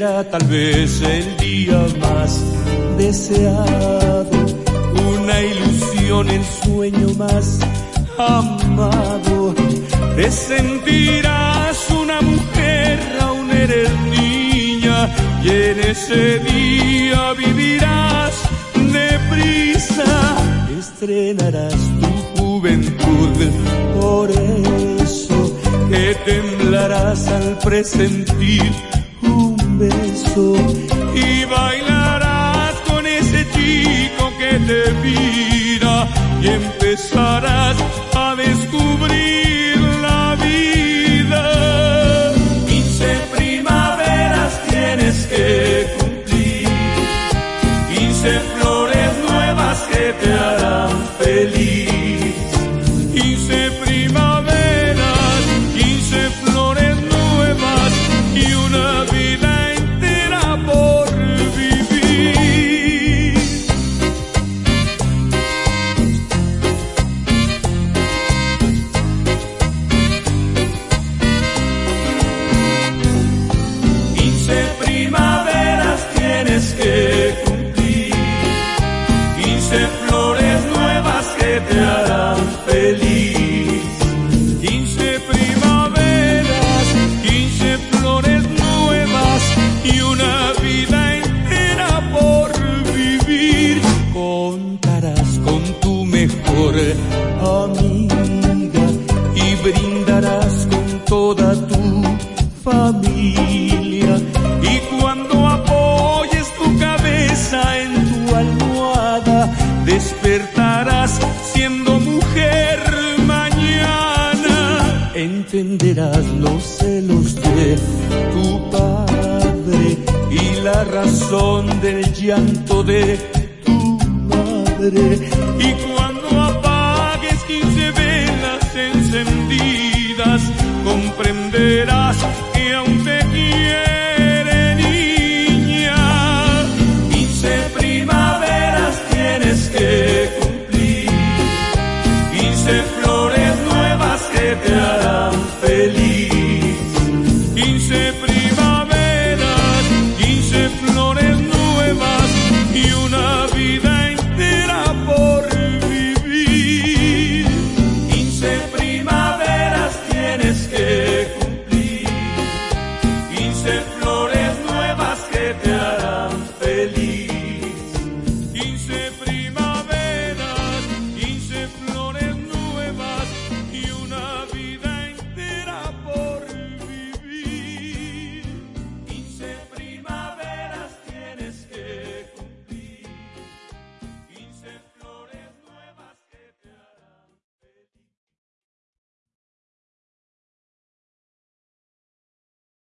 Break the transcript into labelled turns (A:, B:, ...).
A: será tal vez el día más deseado, una ilusión, el sueño más amado. Te sentirás una mujer, aún eres niña, y en ese día vivirás deprisa. Estrenarás tu juventud, por eso que temblarás al presentir un beso, y bailarás con ese chico que te mira, y empezarás a descubrir la vida. 15 primaveras tienes que cumplir, 15 flores nuevas que te harán feliz. 15 primaveras, 15 flores nuevas y una vida entera por vivir. Primaveras tienes que cumplir, 15 flores nuevas que te harán feliz. 15 primaveras, 15 flores nuevas y una vida entera por vivir. Contarás con tu mejor amiga y brindarás con toda tu familia. Y cuando apoyes tu cabeza en tu almohada, despertarás siendo mujer mañana. Entenderás los celos de tu padre y la razón del llanto de tu madre. Y cuando apagues 15 velas encendidas, comprenderás que aún te quiere, niña. 15 primaveras tienes que cumplir, 15 flores nuevas que te harán feliz. 15 primaveras, 15 flores nuevas y una vida entera por vivir. 15